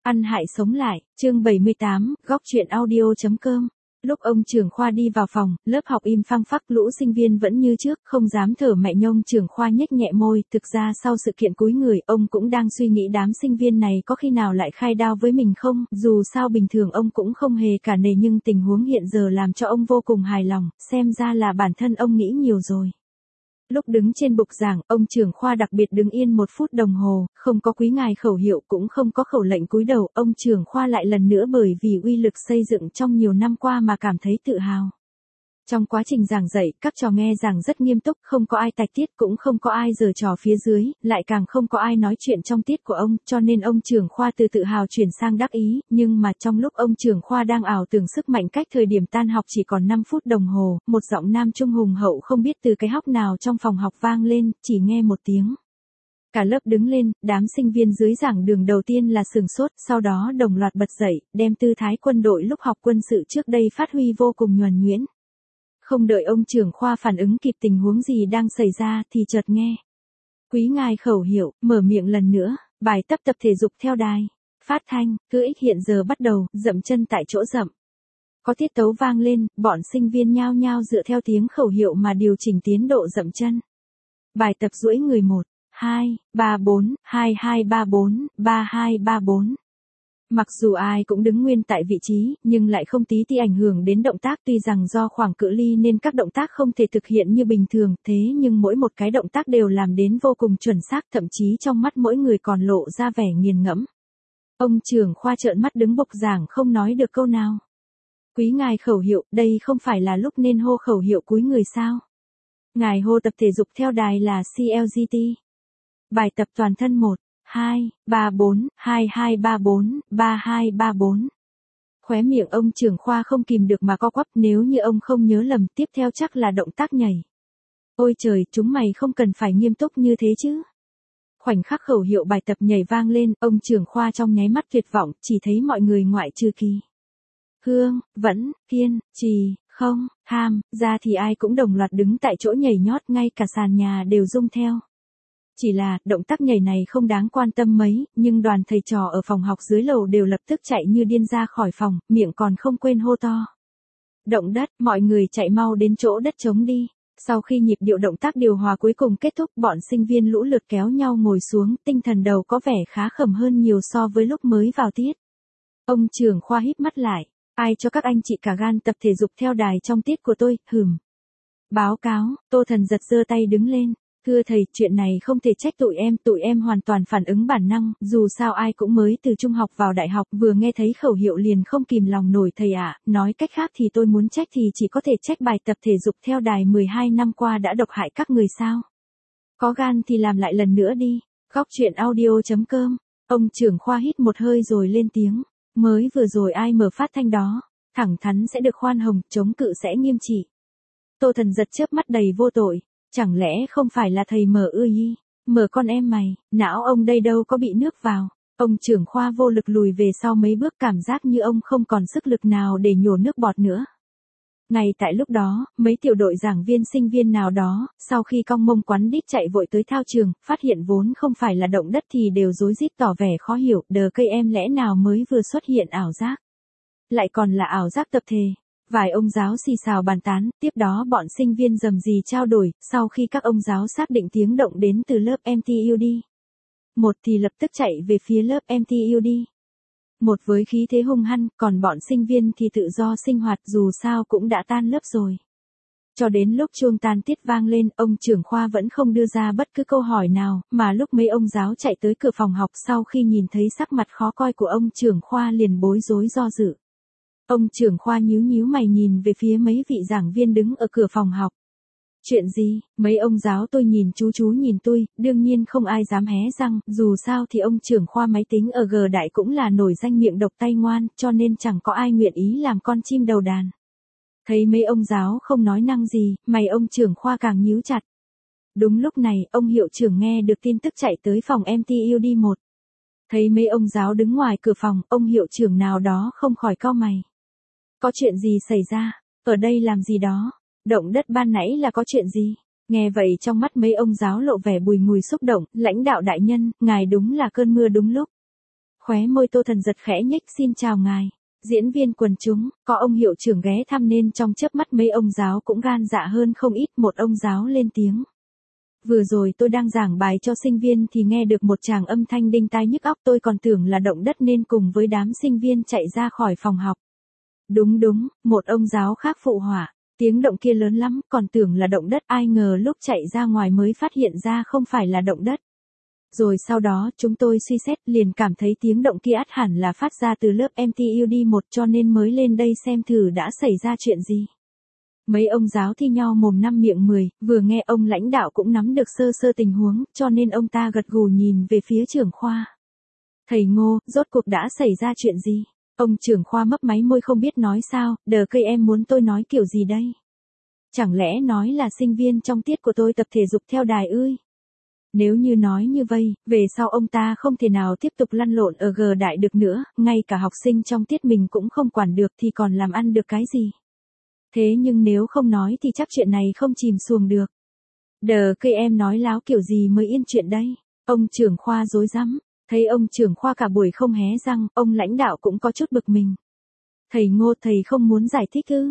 Ăn hại sống lại, chương 78, góc truyện audio.com. Lúc ông trưởng khoa đi vào phòng, lớp học im phăng phắc, lũ sinh viên vẫn như trước, không dám thở mạnh nhông. Trưởng khoa nhếch nhẹ môi, thực ra sau sự kiện cúi người, ông cũng đang suy nghĩ đám sinh viên này có khi nào lại khai đao với mình không, dù sao bình thường ông cũng không hề cả nể nhưng tình huống hiện giờ làm cho ông vô cùng hài lòng, xem ra là bản thân ông nghĩ nhiều rồi. Lúc đứng trên bục giảng, ông trưởng khoa đặc biệt đứng yên 1 phút đồng hồ, không có quý ngài khẩu hiệu cũng không có khẩu lệnh cúi đầu, ông trưởng khoa lại lần nữa bởi vì uy lực xây dựng trong nhiều năm qua mà cảm thấy tự hào. Trong quá trình giảng dạy, các trò nghe giảng rất nghiêm túc, không có ai tạch tiết cũng không có ai giở trò phía dưới, lại càng không có ai nói chuyện trong tiết của ông, cho nên ông trưởng khoa từ tự hào chuyển sang đắc ý, nhưng mà trong lúc ông trưởng khoa đang ảo tưởng sức mạnh cách thời điểm tan học chỉ còn 5 phút đồng hồ, một giọng nam trung hùng hậu không biết từ cái hóc nào trong phòng học vang lên, chỉ nghe một tiếng. Cả lớp đứng lên, đám sinh viên dưới giảng đường đầu tiên là sửng sốt, sau đó đồng loạt bật dậy, đem tư thái quân đội lúc học quân sự trước đây phát huy vô cùng nhuần nhuyễn. Không đợi ông trưởng khoa phản ứng kịp tình huống gì đang xảy ra thì chợt nghe. Quý ngài khẩu hiệu, mở miệng lần nữa, bài tập thể dục theo đài. Phát thanh, cứ ích hiện giờ bắt đầu, dậm chân tại chỗ dậm. Có tiết tấu vang lên, bọn sinh viên nhao nhao dựa theo tiếng khẩu hiệu mà điều chỉnh tiến độ dậm chân. Bài tập duỗi người 1, 2, 3, 4, 2, 2, 3, 4, 3, 2, 3, 4. Mặc dù ai cũng đứng nguyên tại vị trí, nhưng lại không tí ti ảnh hưởng đến động tác, tuy rằng do khoảng cự ly nên các động tác không thể thực hiện như bình thường, thế nhưng mỗi một cái động tác đều làm đến vô cùng chuẩn xác, thậm chí trong mắt mỗi người còn lộ ra vẻ nghiền ngẫm. Ông trưởng khoa trợn mắt đứng bục giảng không nói được câu nào. Quý ngài khẩu hiệu, đây không phải là lúc nên hô khẩu hiệu cúi người sao? Ngài hô tập thể dục theo đài là CLGT. Bài tập toàn thân 1, 2, 3, 4, 2, 2, 3, 4, 3, 2, 3, 4. Khóe miệng ông trưởng khoa không kìm được mà co quắp, nếu như ông không nhớ lầm, tiếp theo chắc là động tác nhảy. Ôi trời, chúng mày không cần phải nghiêm túc như thế chứ. Khoảnh khắc khẩu hiệu bài tập nhảy vang lên, ông trưởng khoa trong nháy mắt tuyệt vọng, chỉ thấy mọi người ngoại trừ Kỳ, Hương, Vẫn, Kiên, Trì, Không, Tham, ra thì ai cũng đồng loạt đứng tại chỗ nhảy nhót, ngay cả sàn nhà đều rung theo. Chỉ là, động tác nhảy này không đáng quan tâm mấy, nhưng đoàn thầy trò ở phòng học dưới lầu đều lập tức chạy như điên ra khỏi phòng, miệng còn không quên hô to. Động đất, mọi người chạy mau đến chỗ đất trống đi. Sau khi nhịp điệu động tác điều hòa cuối cùng kết thúc, bọn sinh viên lũ lượt kéo nhau ngồi xuống, tinh thần đầu có vẻ khá khẩm hơn nhiều so với lúc mới vào tiết. Ông trưởng khoa híp mắt lại, ai cho các anh chị cả gan tập thể dục theo đài trong tiết của tôi, Báo cáo, Tô Thần giật giơ tay đứng lên. Thưa thầy, chuyện này không thể trách tụi em hoàn toàn phản ứng bản năng, dù sao ai cũng mới từ trung học vào đại học, vừa nghe thấy khẩu hiệu liền không kìm lòng nổi thầy ạ, nói cách khác thì tôi muốn trách thì chỉ có thể trách bài tập thể dục theo đài 12 năm qua đã độc hại các người sao. Có gan thì làm lại lần nữa đi. Góc truyện audio.com. Ông trưởng khoa hít một hơi rồi lên tiếng, mới vừa rồi ai mở phát thanh đó, thẳng thắn sẽ được khoan hồng, chống cự sẽ nghiêm trị. Tô Thần giật chớp mắt đầy vô tội. Chẳng lẽ không phải là thầy mở mở con em mày, não ông đây đâu có bị nước vào. Ông trưởng khoa vô lực lùi về sau mấy bước, cảm giác như ông không còn sức lực nào để nhổ nước bọt nữa. Ngay tại lúc đó, mấy tiểu đội giảng viên sinh viên nào đó, sau khi cong mông quắn đít chạy vội tới thao trường, phát hiện vốn không phải là động đất thì đều rối rít tỏ vẻ khó hiểu, đờ cây em lẽ nào mới vừa xuất hiện ảo giác. Lại còn là ảo giác tập thể. Vài ông giáo xì xào bàn tán, tiếp đó bọn sinh viên rầm rì trao đổi, sau khi các ông giáo xác định tiếng động đến từ lớp MTUD. Một thì lập tức chạy về phía lớp MTUD. Một với khí thế hung hăng, còn bọn sinh viên thì tự do sinh hoạt, dù sao cũng đã tan lớp rồi. Cho đến lúc chuông tan tiết vang lên, ông trưởng khoa vẫn không đưa ra bất cứ câu hỏi nào, mà lúc mấy ông giáo chạy tới cửa phòng học sau khi nhìn thấy sắc mặt khó coi của ông trưởng khoa liền bối rối do dự. Ông trưởng khoa nhíu mày nhìn về phía mấy vị giảng viên đứng ở cửa phòng học. Chuyện gì, mấy ông giáo tôi nhìn chú nhìn tôi, đương nhiên không ai dám hé răng, dù sao thì ông trưởng khoa máy tính ở G đại cũng là nổi danh miệng độc tay ngoan, cho nên chẳng có ai nguyện ý làm con chim đầu đàn. Thấy mấy ông giáo không nói năng gì, mày ông trưởng khoa càng nhíu chặt. Đúng lúc này, ông hiệu trưởng nghe được tin tức chạy tới phòng MTUD 1. Thấy mấy ông giáo đứng ngoài cửa phòng, ông hiệu trưởng nào đó không khỏi cau mày. Có chuyện gì xảy ra? Ở đây làm gì đó? Động đất ban nãy là có chuyện gì? Nghe vậy trong mắt mấy ông giáo lộ vẻ bùi ngùi xúc động, lãnh đạo đại nhân, ngài đúng là cơn mưa đúng lúc. Khóe môi Tô Thần Giật khẽ nhếch, xin chào ngài. Diễn viên quần chúng, có ông hiệu trưởng ghé thăm nên trong chớp mắt mấy ông giáo cũng gan dạ hơn không ít. Một ông giáo lên tiếng. Vừa rồi tôi đang giảng bài cho sinh viên thì nghe được một tràng âm thanh đinh tai nhức óc, tôi còn tưởng là động đất nên cùng với đám sinh viên chạy ra khỏi phòng học. Đúng đúng, một ông giáo khác phụ họa. Tiếng động kia lớn lắm, còn tưởng là động đất, ai ngờ lúc chạy ra ngoài mới phát hiện ra không phải là động đất. Rồi sau đó chúng tôi suy xét liền cảm thấy tiếng động kia ắt hẳn là phát ra từ lớp MTUD1 cho nên mới lên đây xem thử đã xảy ra chuyện gì. Mấy ông giáo thi nhau mồm năm miệng 10, vừa nghe ông lãnh đạo cũng nắm được sơ sơ tình huống, cho nên ông ta gật gù nhìn về phía trưởng khoa. Thầy Ngô, rốt cuộc đã xảy ra chuyện gì? Ông trưởng khoa mấp máy môi không biết nói sao, đờ cây em muốn tôi nói kiểu gì đây? Chẳng lẽ nói là sinh viên trong tiết của tôi tập thể dục theo đài ơi? Nếu như nói như vậy, về sau ông ta không thể nào tiếp tục lăn lộn ở G đại được nữa, ngay cả học sinh trong tiết mình cũng không quản được thì còn làm ăn được cái gì? Thế nhưng nếu không nói thì chắc chuyện này không chìm xuồng được. Đờ cây em nói láo kiểu gì mới yên chuyện đây? Ông trưởng khoa rối rắm. Thấy ông trưởng khoa cả buổi không hé răng, ông lãnh đạo cũng có chút bực mình. Thầy Ngô, thầy không muốn giải thích ư?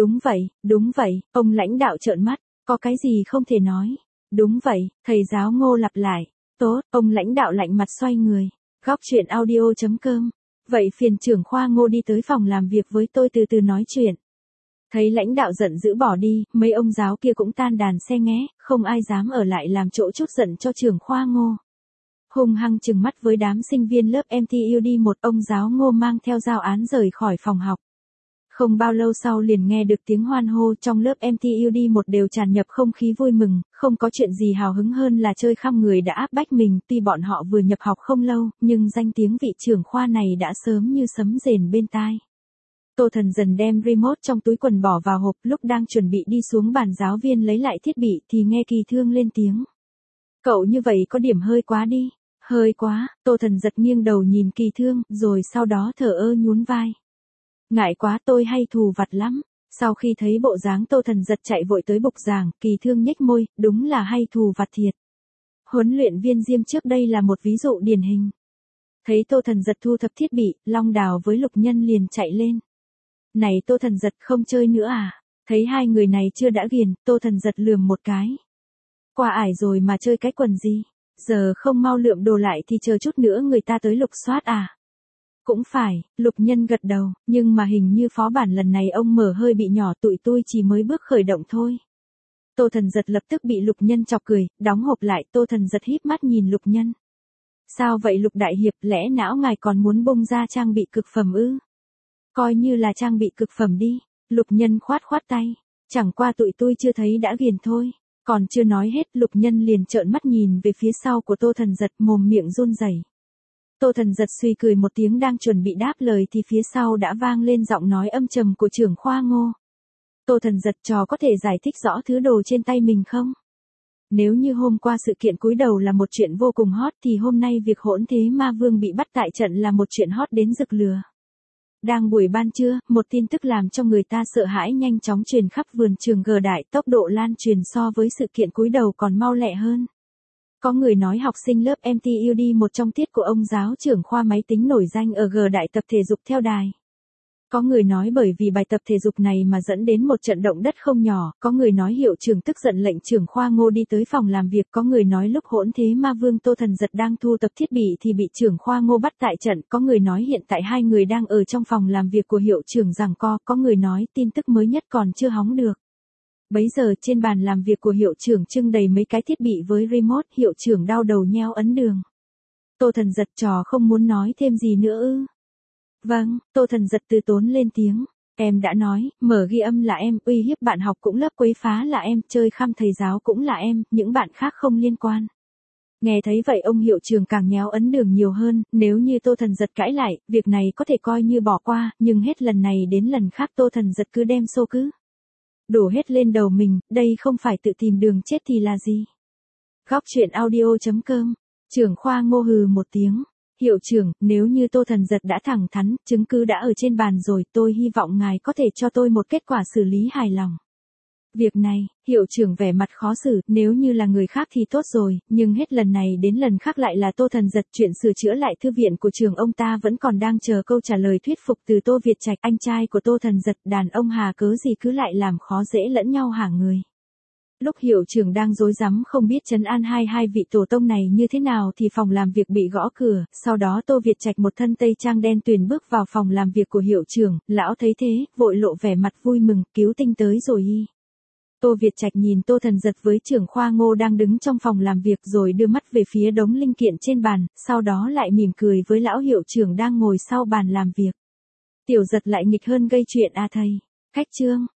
Đúng vậy, ông lãnh đạo trợn mắt, có cái gì không thể nói. Đúng vậy, thầy giáo Ngô lặp lại. Tốt, ông lãnh đạo lạnh mặt xoay người. Góc chuyện audio.com. Vậy phiền trưởng khoa Ngô đi tới phòng làm việc với tôi từ từ nói chuyện. Thấy lãnh đạo giận dữ bỏ đi, mấy ông giáo kia cũng tan đàn xe nghé, không ai dám ở lại làm chỗ chút giận cho trưởng khoa Ngô. Hung hăng trừng mắt với đám sinh viên lớp MTUD1, ông giáo Ngô mang theo giao án rời khỏi phòng học. Không bao lâu sau liền nghe được tiếng hoan hô, trong lớp MTUD1 đều tràn nhập không khí vui mừng, không có chuyện gì hào hứng hơn là chơi khăm người đã áp bách mình. Tuy bọn họ vừa nhập học không lâu, nhưng danh tiếng vị trưởng khoa này đã sớm như sấm rền bên tai. Tô Thần dần đem remote trong túi quần bỏ vào hộp, lúc đang chuẩn bị đi xuống bàn giáo viên lấy lại thiết bị thì nghe Kỳ Thương lên tiếng. Cậu như vậy có điểm hơi quá đi. Hơi quá, Tô Thần giật nghiêng đầu nhìn Kỳ Thương, rồi sau đó thở ơ nhún vai. Ngại quá, tôi hay thù vặt lắm. Sau khi thấy bộ dáng Tô Thần giật chạy vội tới bục giảng, Kỳ Thương nhếch môi, đúng là hay thù vặt thiệt. Huấn luyện viên Diêm trước đây là một ví dụ điển hình. Thấy Tô Thần giật thu thập thiết bị, Long Đào với Lục Nhân liền chạy lên. Này Tô Thần giật, không chơi nữa à? Thấy hai người này chưa đã ghiền, Tô Thần giật lườm một cái. Qua ải rồi mà chơi cái quần gì? Giờ không mau lượm đồ lại thì chờ chút nữa người ta tới lục soát à? Cũng phải, Lục Nhân gật đầu, nhưng mà hình như phó bản lần này ông mở hơi bị nhỏ, tụi tôi chỉ mới bước khởi động thôi. Tô Thần giật lập tức bị Lục Nhân chọc cười, đóng hộp lại. Tô Thần giật híp mắt nhìn Lục Nhân. Sao vậy Lục đại hiệp, lẽ não ngài còn muốn bung ra trang bị cực phẩm ư? Coi như là trang bị cực phẩm đi. Lục Nhân khoát tay. Chẳng qua tụi tôi chưa thấy đã ghiền thôi. Còn chưa nói hết, Lục Nhân liền trợn mắt nhìn về phía sau của Tô Thần giật, mồm miệng run rẩy. Tô Thần giật suy cười một tiếng, đang chuẩn bị đáp lời thì phía sau đã vang lên giọng nói âm trầm của trưởng khoa Ngô. Tô Thần giật, trò có thể giải thích rõ thứ đồ trên tay mình không? Nếu như hôm qua sự kiện cúi đầu là một chuyện vô cùng hot thì hôm nay việc Hỗn Thế Ma Vương bị bắt tại trận là một chuyện hot đến rực lửa. Đang buổi ban trưa, một tin tức làm cho người ta sợ hãi nhanh chóng truyền khắp vườn trường G đại, tốc độ lan truyền so với sự kiện cúi đầu còn mau lẹ hơn. Có người nói học sinh lớp MTUD một trong tiết của ông giáo trưởng khoa máy tính nổi danh ở G đại tập thể dục theo đài. Có người nói bởi vì bài tập thể dục này mà dẫn đến một trận động đất không nhỏ, có người nói hiệu trưởng tức giận lệnh trưởng khoa Ngô đi tới phòng làm việc, có người nói lúc Hỗn Thế Ma Vương Tô Thần giật đang thu tập thiết bị thì bị trưởng khoa Ngô bắt tại trận, có người nói hiện tại hai người đang ở trong phòng làm việc của hiệu trưởng giằng co, có người nói tin tức mới nhất còn chưa hóng được. Bấy giờ trên bàn làm việc của hiệu trưởng trưng đầy mấy cái thiết bị với remote, hiệu trưởng đau đầu nheo ấn đường. Tô Thần giật, trò không muốn nói thêm gì nữa ư? Vâng, Tô Thần giật từ tốn lên tiếng. Em đã nói, mở ghi âm là em, uy hiếp bạn học cũng lớp quấy phá là em, chơi khăm thầy giáo cũng là em, những bạn khác không liên quan. Nghe thấy vậy ông hiệu trưởng càng nhéo ấn đường nhiều hơn, nếu như Tô Thần giật cãi lại, việc này có thể coi như bỏ qua, nhưng hết lần này đến lần khác Tô Thần giật cứ đem xô cứ đổ hết lên đầu mình, đây không phải tự tìm đường chết thì là gì? Góc chuyện audio.com. Trưởng khoa Ngô hừ một tiếng. Hiệu trưởng, nếu như Tô Thần giật đã thẳng thắn, chứng cứ đã ở trên bàn rồi, tôi hy vọng ngài có thể cho tôi một kết quả xử lý hài lòng. Việc này, hiệu trưởng vẻ mặt khó xử, nếu như là người khác thì tốt rồi, nhưng hết lần này đến lần khác lại là Tô Thần Giật. Chuyện sửa chữa lại thư viện của trường ông ta vẫn còn đang chờ câu trả lời thuyết phục từ Tô Việt Trạch, anh trai của Tô Thần Giật. Đàn ông hà cớ gì cứ lại làm khó dễ lẫn nhau hả người. Lúc hiệu trưởng đang rối rắm không biết trấn an hai vị tổ tông này như thế nào thì phòng làm việc bị gõ cửa, sau đó Tô Việt Trạch một thân tây trang đen tuyền bước vào phòng làm việc của hiệu trưởng, lão thấy thế, vội lộ vẻ mặt vui mừng, cứu tinh tới rồi y. Tô Việt Trạch nhìn Tô Thần Giật với trưởng khoa Ngô đang đứng trong phòng làm việc rồi đưa mắt về phía đống linh kiện trên bàn, sau đó lại mỉm cười với lão hiệu trưởng đang ngồi sau bàn làm việc. Tiểu Giật lại nghịch hơn gây chuyện à thầy. Khách trương.